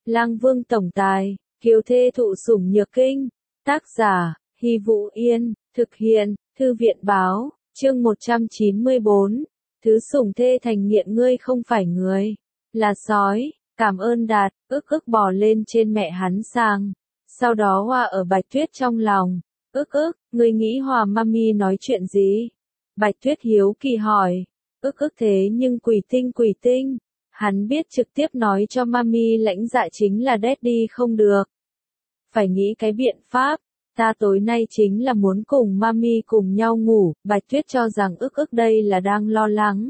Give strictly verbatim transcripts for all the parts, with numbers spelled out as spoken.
Lang Vương tổng tài, kiều thê thụ sủng nhược kinh. Tác giả, Hy Vũ Yên, thực hiện, Thư viện báo, chương một trăm chín mươi bốn. Thứ sủng thê thành nghiện ngươi không phải người, là sói. Cảm ơn Đạt, ức ức bò lên trên mẹ hắn sang. Sau đó hoa ở Bạch Tuyết trong lòng. Ức ức, ngươi nghĩ Hòa Mami nói chuyện gì? Bạch Tuyết hiếu kỳ hỏi. Ức ức thế nhưng quỷ tinh quỷ tinh. Hắn biết trực tiếp nói cho Mami lãnh dạ chính là Daddy không được. Phải nghĩ cái biện pháp. Ta tối nay chính là muốn cùng Mami cùng nhau ngủ. Bạch Tuyết cho rằng ức ức đây là đang lo lắng.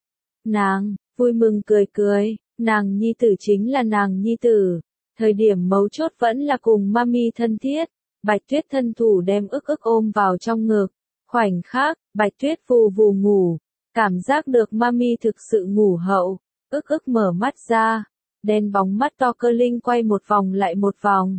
Nàng, vui mừng cười cười. Nàng nhi tử chính là nàng nhi tử. Thời điểm mấu chốt vẫn là cùng Mami thân thiết. Bạch Tuyết thân thủ đem ức ức ôm vào trong ngực. Khoảnh khắc, Bạch Tuyết vù vù ngủ. Cảm giác được Mami thực sự ngủ hậu. Ức ức mở mắt ra. Đen bóng mắt to cơ linh quay một vòng lại một vòng.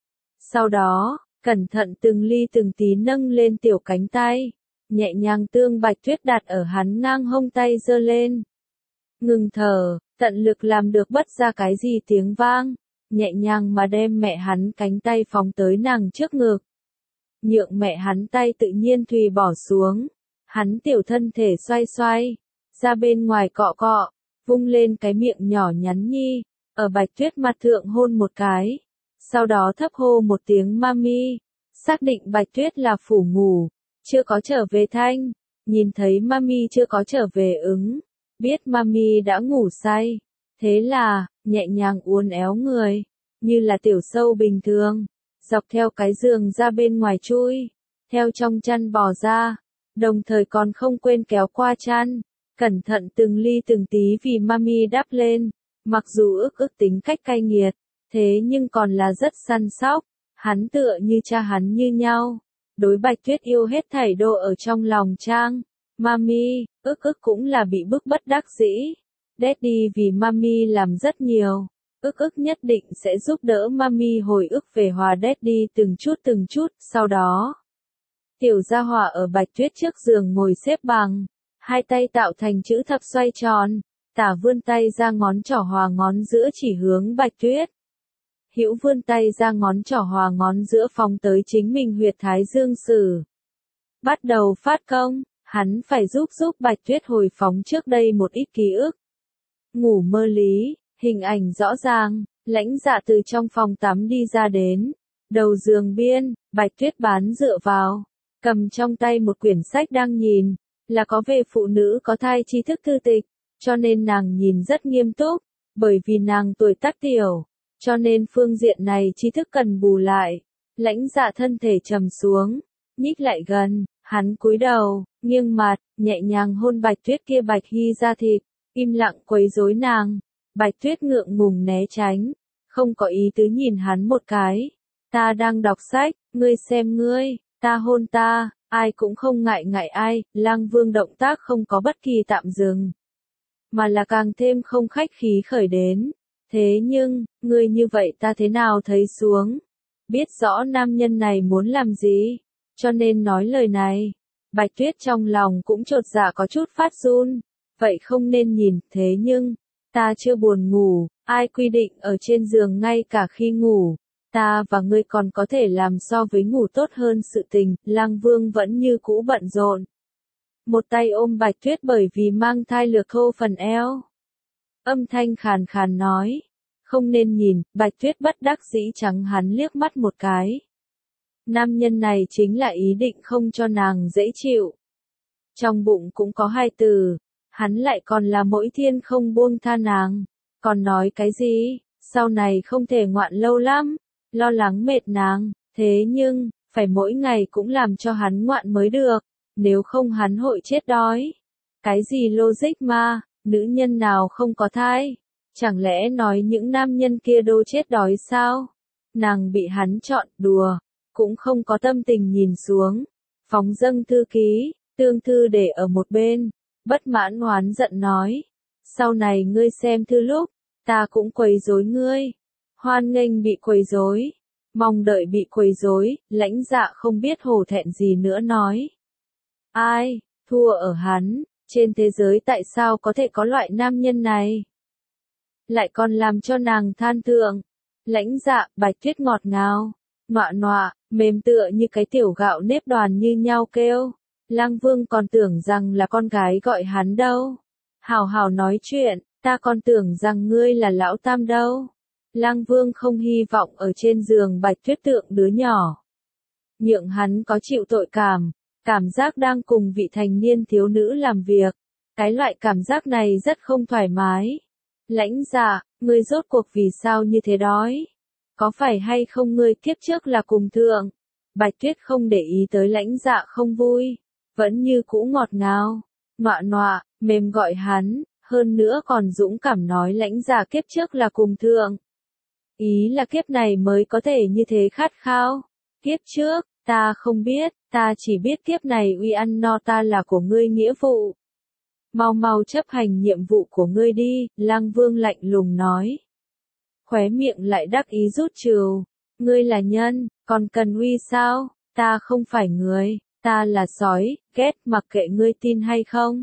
Sau đó, cẩn thận từng ly từng tí nâng lên tiểu cánh tay. Nhẹ nhàng tương Bạch Tuyết đặt ở hắn ngang hông tay giơ lên. Ngừng thở, tận lực làm được bất ra cái gì tiếng vang. Nhẹ nhàng mà đem mẹ hắn cánh tay phóng tới nàng trước ngực. Nhượng mẹ hắn tay tự nhiên tùy bỏ xuống. Hắn tiểu thân thể xoay xoay. Ra bên ngoài cọ cọ. Vung lên cái miệng nhỏ nhắn nhi. Ở Bạch Tuyết mặt thượng hôn một cái. Sau đó thấp hô một tiếng Mami. Xác định Bạch Tuyết là phủ ngủ. Chưa có trở về thanh. Nhìn thấy Mami chưa có trở về ứng. Biết Mami đã ngủ say. Thế là, nhẹ nhàng uốn éo người. Như là tiểu sâu bình thường. Dọc theo cái giường ra bên ngoài chui. Theo trong chăn bò ra. Đồng thời còn không quên kéo qua chăn. Cẩn thận từng ly từng tí vì Mami đắp lên. Mặc dù ức ức tính cách cay nghiệt. Thế nhưng còn là rất săn sóc. Hắn tựa như cha hắn như nhau. Đối Bạch Tuyết yêu hết thảy độ ở trong lòng trang. Mami, ức ức cũng là bị bức bất đắc dĩ. Daddy vì Mami làm rất nhiều. Ức ức nhất định sẽ giúp đỡ Mami hồi ức về Hòa Daddy từng chút từng chút. Sau đó, tiểu gia hỏa ở Bạch Tuyết trước giường ngồi xếp bằng. Hai tay tạo thành chữ thập xoay tròn. Tả vươn tay ra ngón trỏ hòa ngón giữa chỉ hướng Bạch Tuyết. Hữu vươn tay ra ngón trỏ hòa ngón giữa phóng tới chính mình huyệt thái dương sử. Bắt đầu phát công, hắn phải giúp giúp Bạch Tuyết hồi phóng trước đây một ít ký ức. Ngủ mơ lý, hình ảnh rõ ràng, lãnh dạ từ trong phòng tắm đi ra đến. Đầu giường biên, Bạch Tuyết bán dựa vào. Cầm trong tay một quyển sách đang nhìn, là có về phụ nữ có thai tri thức thư tịch. Cho nên nàng nhìn rất nghiêm túc, bởi vì nàng tuổi tác tiểu. Cho nên phương diện này tri thức cần bù lại. Lãnh dạ thân thể trầm xuống, nhích lại gần, hắn cúi đầu, nghiêng mặt, nhẹ nhàng hôn Bạch Tuyết kia bạch hy da thịt, im lặng quấy rối nàng. Bạch Tuyết ngượng ngùng né tránh, không có ý tứ nhìn hắn một cái. Ta đang đọc sách, ngươi xem ngươi, ta hôn ta, ai cũng không ngại ngại ai. Lang Vương động tác không có bất kỳ tạm dừng, mà là càng thêm không khách khí khởi đến. Thế nhưng, ngươi như vậy ta thế nào thấy xuống? Biết rõ nam nhân này muốn làm gì, cho nên nói lời này. Bạch Tuyết trong lòng cũng chột dạ có chút phát run. Vậy không nên nhìn, thế nhưng, ta chưa buồn ngủ, ai quy định ở trên giường ngay cả khi ngủ. Ta và ngươi còn có thể làm so với ngủ tốt hơn sự tình. Lang Vương vẫn như cũ bận rộn. Một tay ôm Bạch Tuyết bởi vì mang thai lược thô phần eo. Âm thanh khàn khàn nói. Không nên nhìn, Bạch Tuyết bất đắc dĩ trắng hắn liếc mắt một cái. Nam nhân này chính là ý định không cho nàng dễ chịu. Trong bụng cũng có hai từ. Hắn lại còn là mỗi thiên không buông tha nàng. Còn nói cái gì, sau này không thể ngoạn lâu lắm. Lo lắng mệt nàng, thế nhưng, phải mỗi ngày cũng làm cho hắn ngoạn mới được. Nếu không hắn hội chết đói. Cái gì logic mà, nữ nhân nào không có thai? Chẳng lẽ nói những nam nhân kia đô chết đói sao? Nàng bị hắn chọn đùa, cũng không có tâm tình nhìn xuống. Phóng dâng thư ký, tương thư để ở một bên, bất mãn oán giận nói. Sau này ngươi xem thư lúc, ta cũng quấy rối ngươi. Hoan nghênh bị quấy rối, mong đợi bị quấy rối. Lãnh dạ không biết hổ thẹn gì nữa nói. Ai, thua ở hắn, trên thế giới tại sao có thể có loại nam nhân này? Lại còn làm cho nàng than thượng, Lãnh Dạ, Bạch Tuyết ngọt ngào, nọa nọa, mềm tựa như cái tiểu gạo nếp đoàn như nhau kêu. Lăng Vương còn tưởng rằng là con gái gọi hắn đâu. Hào hào nói chuyện, ta còn tưởng rằng ngươi là lão tam đâu. Lăng Vương không hy vọng ở trên giường Bạch Tuyết tượng đứa nhỏ. Nhượng hắn có chịu tội cảm, cảm giác đang cùng vị thành niên thiếu nữ làm việc. Cái loại cảm giác này rất không thoải mái. Lãnh Dạ, ngươi rốt cuộc vì sao như thế đói? Có phải hay không ngươi kiếp trước là cùng thượng? Bạch Tuyết không để ý tới Lãnh Dạ không vui, vẫn như cũ ngọt ngào, nọa nọa, mềm gọi hắn, hơn nữa còn dũng cảm nói Lãnh Dạ kiếp trước là cùng thượng. Ý là kiếp này mới có thể như thế khát khao. Kiếp trước, ta không biết, ta chỉ biết kiếp này uy ăn no ta là của ngươi nghĩa vụ. Mau mau chấp hành nhiệm vụ của ngươi đi, Lăng Vương lạnh lùng nói. Khóe miệng lại đắc ý rút trừ. Ngươi là nhân, còn cần uy sao? Ta không phải người, ta là sói, ghét mặc kệ ngươi tin hay không.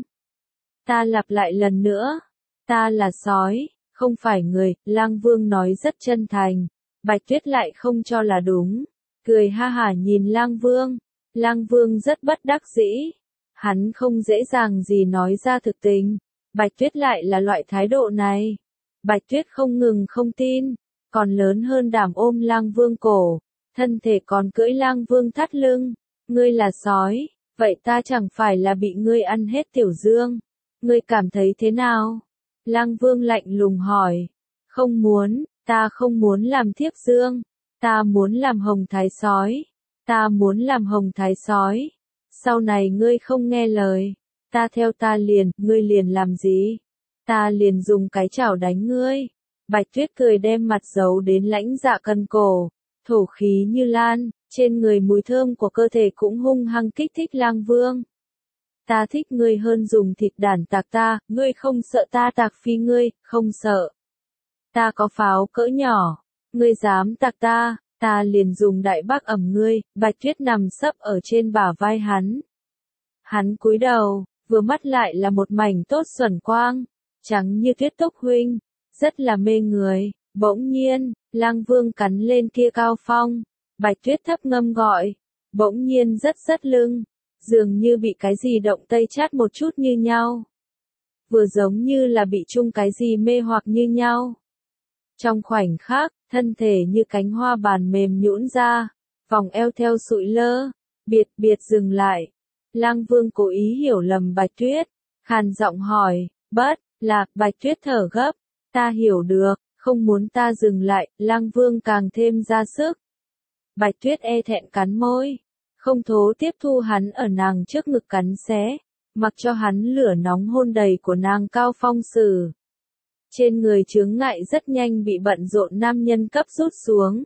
Ta lặp lại lần nữa, ta là sói, không phải người, Lăng Vương nói rất chân thành. Bạch Tuyết lại không cho là đúng, cười ha hả nhìn Lăng Vương. Lăng Vương rất bất đắc dĩ. Hắn không dễ dàng gì nói ra thực tình. Bạch Tuyết lại là loại thái độ này. Bạch Tuyết không ngừng không tin, còn lớn hơn đảm ôm Lăng Vương cổ, thân thể còn cưỡi Lăng Vương thắt lưng. Ngươi là sói, vậy ta chẳng phải là bị ngươi ăn hết tiểu dương. Ngươi cảm thấy thế nào? Lăng Vương lạnh lùng hỏi. Không muốn, ta không muốn làm thiếp dương. Ta muốn làm hồng thái sói. Ta muốn làm hồng thái sói. Sau này ngươi không nghe lời, ta theo ta liền, ngươi liền làm gì? Ta liền dùng cái chảo đánh ngươi. Bạch Tuyết cười đem mặt giấu đến Lãnh Dạ cần cổ, thổ khí như lan, trên người mùi thơm của cơ thể cũng hung hăng kích thích Lăng Vương. Ta thích ngươi hơn dùng thịt đản tạc ta, ngươi không sợ ta tạc phi ngươi, không sợ. Ta có pháo cỡ nhỏ, ngươi dám tạc ta, ta liền dùng đại bác ẩm ngươi. Bạch Tuyết nằm sấp ở trên bả vai hắn. Hắn cúi đầu, vừa mắt lại là một mảnh tốt xuẩn quang, trắng như tuyết túc huynh, rất là mê người. Bỗng nhiên, Lăng Vương cắn lên kia cao phong, Bạch Tuyết thấp ngâm gọi, bỗng nhiên rất rất lưng, dường như bị cái gì động tây chát một chút như nhau. Vừa giống như là bị chung cái gì mê hoặc như nhau. Trong khoảnh khắc, thân thể như cánh hoa bàn mềm nhũn ra, vòng eo theo sụi lơ, biệt biệt dừng lại. Lăng Vương cố ý hiểu lầm Bạch Tuyết, khàn giọng hỏi, bất, là, Bạch Tuyết thở gấp, ta hiểu được, không muốn ta dừng lại. Lăng Vương càng thêm ra sức. Bạch Tuyết e thẹn cắn môi, không thố tiếp thu hắn ở nàng trước ngực cắn xé, mặc cho hắn lửa nóng hôn đầy của nàng cao phong sử. Trên người chướng ngại rất nhanh bị bận rộn nam nhân cấp rút xuống.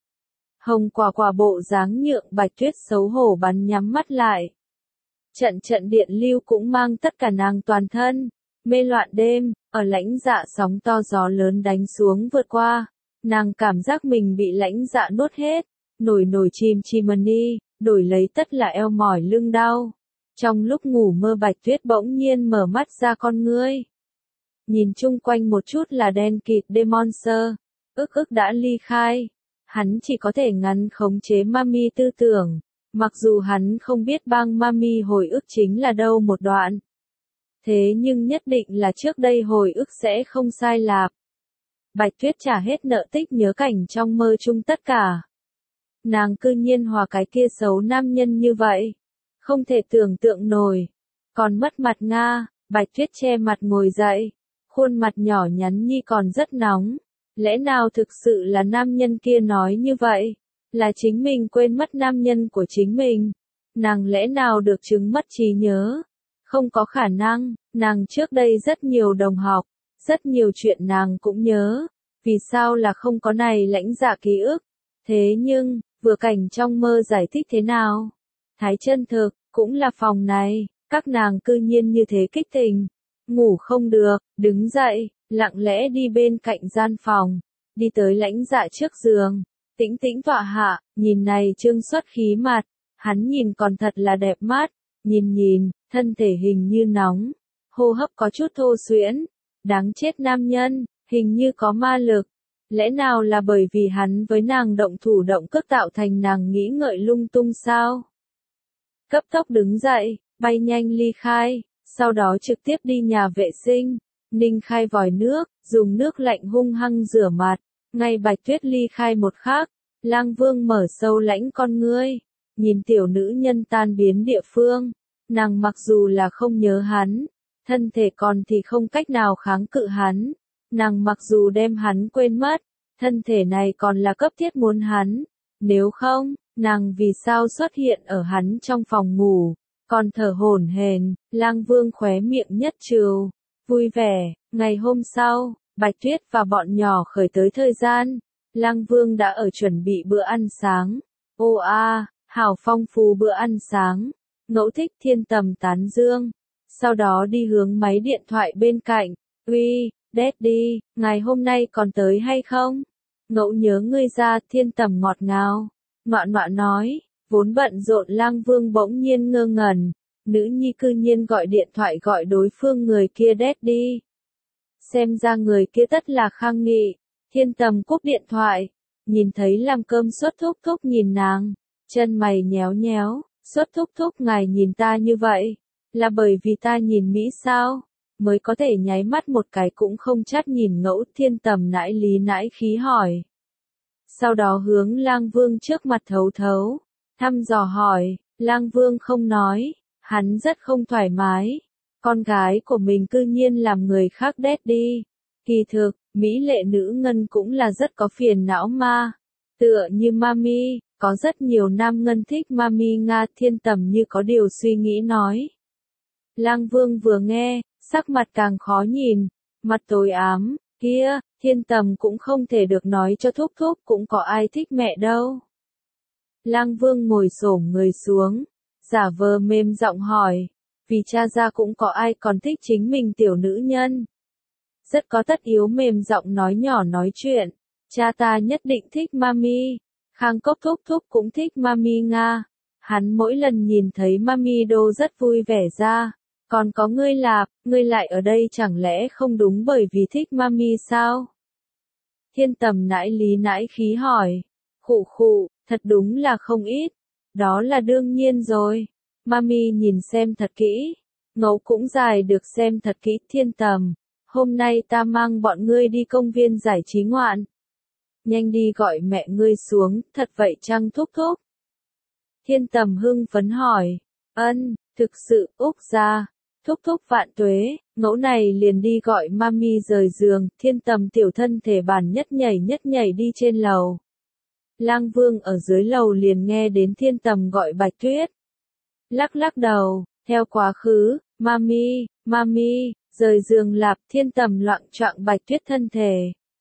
Hồng quả quả bộ dáng nhượng Bạch Tuyết xấu hổ bắn nhắm mắt lại. Trận trận điện lưu cũng mang tất cả nàng toàn thân, mê loạn đêm, ở Lãnh Dạ sóng to gió lớn đánh xuống vượt qua, nàng cảm giác mình bị Lãnh Dạ nuốt hết, nổi nổi chim chimney, đổi lấy tất là eo mỏi lưng đau. Trong lúc ngủ mơ Bạch Tuyết bỗng nhiên mở mắt ra con ngươi. Nhìn chung quanh một chút là đen kịt Demonster, ức ức đã ly khai. Hắn chỉ có thể ngắn khống chế Mami tư tưởng, mặc dù hắn không biết bang Mami hồi ức chính là đâu một đoạn. Thế nhưng nhất định là trước đây hồi ức sẽ không sai lạc. Bạch Tuyết trả hết nợ tích nhớ cảnh trong mơ chung tất cả. Nàng cư nhiên hòa cái kia xấu nam nhân như vậy. Không thể tưởng tượng nổi. Còn mất mặt Nga, Bạch Tuyết che mặt ngồi dậy. Khuôn mặt nhỏ nhắn nhi còn rất nóng. Lẽ nào thực sự là nam nhân kia nói như vậy? Là chính mình quên mất nam nhân của chính mình? Nàng lẽ nào được chứng mất trí nhớ? Không có khả năng, nàng trước đây rất nhiều đồng học, rất nhiều chuyện nàng cũng nhớ. Vì sao là không có này Lãnh Dạ ký ức? Thế nhưng, vừa cảnh trong mơ giải thích thế nào? Thái chân thực, cũng là phòng này, các nàng cư nhiên như thế kích tình. Ngủ không được, đứng dậy, lặng lẽ đi bên cạnh gian phòng, đi tới Lãnh Dạ trước giường, tĩnh tĩnh tọa hạ, nhìn này trương xuất khí mặt, hắn nhìn còn thật là đẹp mắt, nhìn nhìn, thân thể hình như nóng, hô hấp có chút thô xuyễn, đáng chết nam nhân, hình như có ma lực, Lẽ nào là bởi vì hắn với nàng động thủ động cước tạo thành nàng nghĩ ngợi lung tung sao? Cấp tốc đứng dậy, bay nhanh ly khai, sau đó trực tiếp đi nhà vệ sinh, ninh khai vòi nước, dùng nước lạnh hung hăng rửa mặt. Ngay Bạch Tuyết ly khai một khắc, Lang Vương mở sâu lãnh con ngươi, nhìn tiểu nữ nhân tan biến địa phương, nàng mặc dù là không nhớ hắn, thân thể còn thì không cách nào kháng cự hắn, nàng mặc dù đem hắn quên mất, thân thể này còn là cấp thiết muốn hắn, nếu không, nàng vì sao xuất hiện ở hắn trong phòng ngủ, còn thở hổn hển. Lang Vương khóe miệng nhất trừ, vui vẻ. Ngày hôm sau, Bạch Tuyết và bọn nhỏ khởi tới thời gian, Lang Vương đã ở chuẩn bị bữa ăn sáng. Ô a, hảo phong phú bữa ăn sáng. Ngẫu Thích Thiên Tầm tán dương, sau đó đi hướng máy điện thoại bên cạnh. Uy, Daddy, ngày hôm nay còn tới hay không? Ngẫu nhớ ngươi ra. Thiên Tầm ngọt ngào, ngoạn ngoạn nói. Vốn bận rộn Lang Vương bỗng nhiên ngơ ngẩn, nữ nhi cư nhiên gọi điện thoại gọi đối phương người kia Daddy. Xem ra người kia tất là Khang Nghị. Thiên Tầm cúp điện thoại, nhìn thấy làm cơm Xuất Thúc Thúc nhìn nàng, chân mày nhéo nhéo. Xuất Thúc Thúc, ngài nhìn ta như vậy, là bởi vì ta nhìn Mỹ sao? Mới có thể nháy mắt một cái cũng không chắt nhìn Ngẫu. Thiên Tầm nãi lý nãi khí hỏi. Sau đó hướng Lang Vương trước mặt thấu thấu, thăm dò hỏi. Lang Vương không nói, hắn rất không thoải mái. Con gái của mình cư nhiên làm người khác Daddy. Kỳ thực, mỹ lệ nữ ngân cũng là rất có phiền não ma. Tựa như Mami, có rất nhiều nam ngân thích Mami Nga. Thiên Tầm như có điều suy nghĩ nói. Lang Vương vừa nghe, sắc mặt càng khó nhìn, mặt tối ám. Kia, Thiên Tầm cũng không thể được nói cho Thúc Thúc cũng có ai thích mẹ đâu. Lang Vương ngồi xổm người xuống, giả vờ mềm giọng hỏi, vì cha ra cũng có ai còn thích chính mình tiểu nữ nhân. Rất có tất yếu mềm giọng nói nhỏ nói chuyện, cha ta nhất định thích Mami, Khang Cốc Thúc Thúc cũng thích Mami Nga. Hắn mỗi lần nhìn thấy Mami đô rất vui vẻ ra, còn có ngươi Lạp, ngươi lại ở đây chẳng lẽ không đúng bởi vì thích Mami sao? Thiên Tầm nãi lý nãi khí hỏi, khụ khụ, thật đúng là không ít, đó là đương nhiên rồi. Mami nhìn xem thật kỹ, Ngẫu cũng dài được xem thật kỹ. Thiên Tầm, hôm nay ta mang bọn ngươi đi công viên giải trí ngoạn. Nhanh đi gọi mẹ ngươi xuống, thật vậy chăng Thúc Thúc? Thiên Tầm hưng phấn hỏi, ân, thực sự. Úc ra, Thúc Thúc vạn tuế. Ngẫu này liền đi gọi Mami rời giường. Thiên Tầm tiểu thân thể bản nhất nhảy nhất nhảy đi trên lầu. Lang Vương ở dưới lầu liền nghe đến Thiên Tầm gọi Bạch Tuyết. Lắc lắc đầu, theo quá khứ, Mami, Mami, rời giường Lạp. Thiên Tầm loạng choạng Bạch Tuyết thân thể,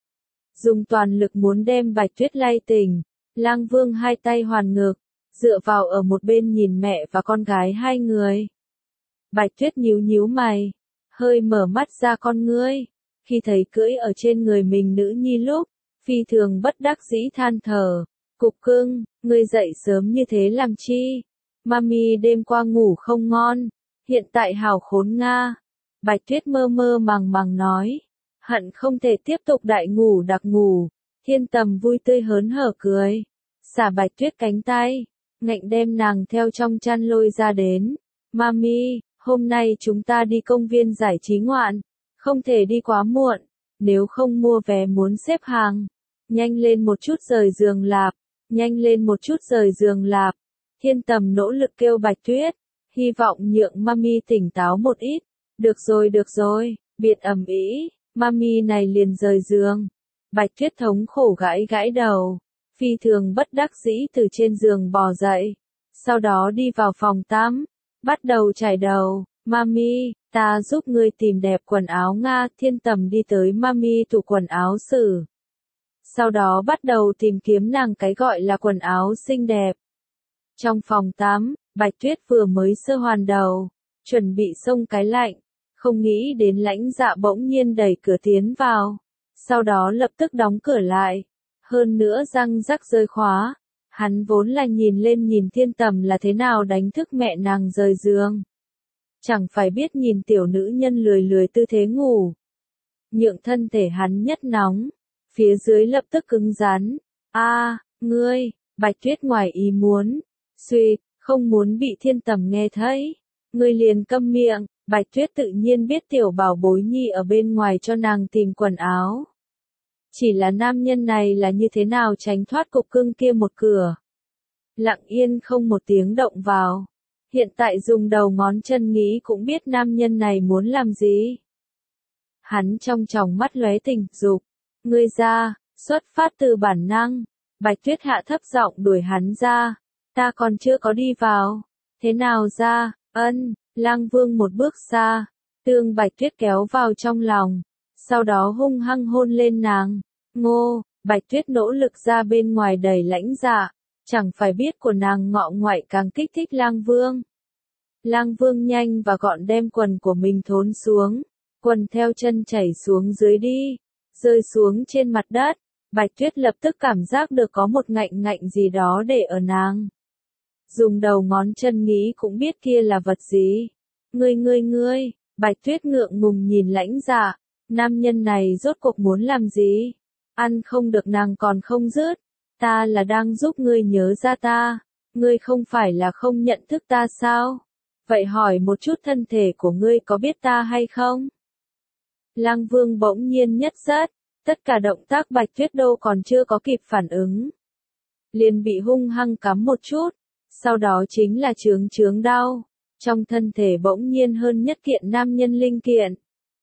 dùng toàn lực muốn đem Bạch Tuyết lay tỉnh. Lang Vương hai tay hoàn ngực, dựa vào ở một bên nhìn mẹ và con gái hai người. Bạch Tuyết nhíu nhíu mày, hơi mở mắt ra con ngươi, khi thấy cưỡi ở trên người mình nữ nhi lúc, phi thường bất đắc dĩ than thở, cục cưng, ngươi dậy sớm như thế làm chi? Mami đêm qua ngủ không ngon, hiện tại hào khốn Nga. Bạch Tuyết mơ mơ màng màng nói, hận không thể tiếp tục đại ngủ đặc ngủ. Thiên Tầm vui tươi hớn hở cười, xả Bạch Tuyết cánh tay, ngạnh đem nàng theo trong chăn lôi ra đến. Mami, hôm nay chúng ta đi công viên giải trí ngoạn, không thể đi quá muộn, nếu không mua vé muốn xếp hàng. Nhanh lên một chút rời giường Lạp, nhanh lên một chút rời giường Lạp. Thiên Tầm nỗ lực kêu Bạch Tuyết, hy vọng nhượng Mami tỉnh táo một ít. Được rồi được rồi, biệt ầm ĩ, Mami này liền rời giường. Bạch Tuyết thống khổ gãi gãi đầu, phi thường bất đắc dĩ từ trên giường bò dậy, sau đó đi vào phòng tắm, bắt đầu chải đầu. Mami, ta giúp ngươi tìm đẹp quần áo Nga. Thiên Tầm đi tới Mami tủ quần áo xử, sau đó bắt đầu tìm kiếm nàng cái gọi là quần áo xinh đẹp. Trong phòng tắm, Bạch Tuyết vừa mới sơ hoàn đầu, chuẩn bị xông cái lạnh, không nghĩ đến Lãnh Dạ bỗng nhiên đẩy cửa tiến vào, sau đó lập tức đóng cửa lại, hơn nữa răng rắc rơi khóa. Hắn vốn là nhìn lên nhìn Thiên Tầm là thế nào đánh thức mẹ nàng rời giường, chẳng phải biết nhìn tiểu nữ nhân lười lười tư thế ngủ, nhượng thân thể hắn nhất nóng, Phía dưới lập tức cứng rắn. A, ngươi, Bạch Tuyết ngoài ý muốn. Suy, không muốn bị Thiên Tầm nghe thấy. Ngươi liền câm miệng. Bạch Tuyết tự nhiên biết tiểu bảo bối nhi ở bên ngoài cho nàng tìm quần áo. Chỉ là nam nhân này là như thế nào tránh thoát cục cưng kia một cửa. Lặng yên không một tiếng động vào. Hiện tại dùng đầu ngón chân nghĩ cũng biết nam nhân này muốn làm gì. Hắn trong tròng mắt lóe tình dục. Ngươi ra, xuất phát từ bản năng. Bạch Tuyết hạ thấp giọng đuổi hắn ra. Ta còn chưa có đi vào. Thế nào ra, ân, Lang Vương một bước xa. Tương Bạch Tuyết kéo vào trong lòng. Sau đó hung hăng hôn lên nàng. Ngô, Bạch Tuyết nỗ lực ra bên ngoài đầy lãnh dạ. Chẳng phải biết của nàng ngọ ngoại càng kích thích Lang Vương. Lang Vương nhanh và gọn đem quần của mình thốn xuống. Quần theo chân chảy xuống dưới đi. Rơi xuống trên mặt đất. Bạch Tuyết lập tức cảm giác được có một ngạnh ngạnh gì đó để ở nàng. Dùng đầu ngón chân nghĩ cũng biết kia là vật gì. Ngươi ngươi ngươi, Bạch Tuyết ngượng ngùng nhìn lãnh dạ. Nam nhân này rốt cuộc muốn làm gì? Ăn không được nàng còn không dứt. Ta là đang giúp ngươi nhớ ra ta. Ngươi không phải là không nhận thức ta sao? Vậy hỏi một chút thân thể của ngươi có biết ta hay không? Lang Vương bỗng nhiên nhất rất. Tất cả động tác Bạch Tuyết đâu còn chưa có kịp phản ứng. Liền bị hung hăng cắm một chút. Sau đó chính là chướng chướng đau. Trong thân thể bỗng nhiên hơn nhất kiện nam nhân linh kiện.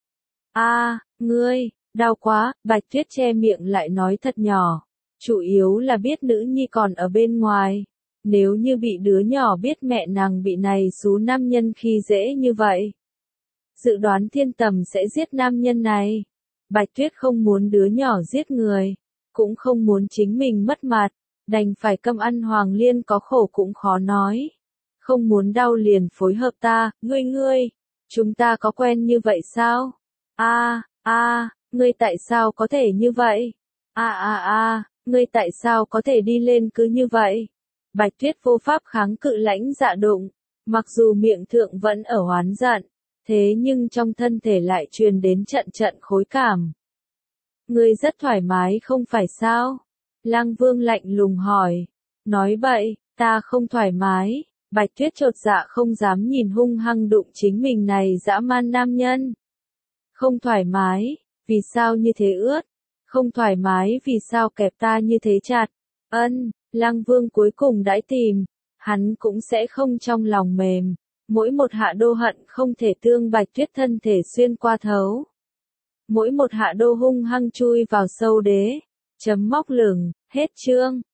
A, ngươi, đau quá, Bạch Tuyết che miệng lại nói thật nhỏ. Chủ yếu là biết nữ nhi còn ở bên ngoài. Nếu như bị đứa nhỏ biết mẹ nàng bị này xú nam nhân khi dễ như vậy. Dự đoán Thiên Tầm sẽ giết nam nhân này. Bạch Tuyết không muốn đứa nhỏ giết người. Cũng không muốn chính mình mất mặt. Đành phải câm ăn Hoàng Liên có khổ cũng khó nói. Không muốn đau liền phối hợp ta, ngươi ngươi. Chúng ta có quen như vậy sao? A, a, ngươi tại sao có thể như vậy? A a a, ngươi tại sao có thể đi lên cứ như vậy? Bạch Tuyết vô pháp kháng cự lãnh dạ đụng. Mặc dù miệng thượng vẫn ở oán giận. Thế nhưng trong thân thể lại truyền đến trận trận khối cảm. Ngươi rất thoải mái không phải sao? Lang Vương lạnh lùng hỏi. Nói bậy, ta không thoải mái. Bạch Tuyết chột dạ không dám nhìn hung hăng đụng chính mình này dã man nam nhân. Không thoải mái, vì sao như thế ướt? Không thoải mái vì sao kẹp ta như thế chặt? Ân, Lang Vương cuối cùng đãi tìm. Hắn cũng sẽ không trong lòng mềm. Mỗi một hạ đô hận không thể tương Bạch Tuyết thân thể xuyên qua thấu. Mỗi một hạ đô hung hăng chui vào sâu đế. Chấm móc lửng, hết chương.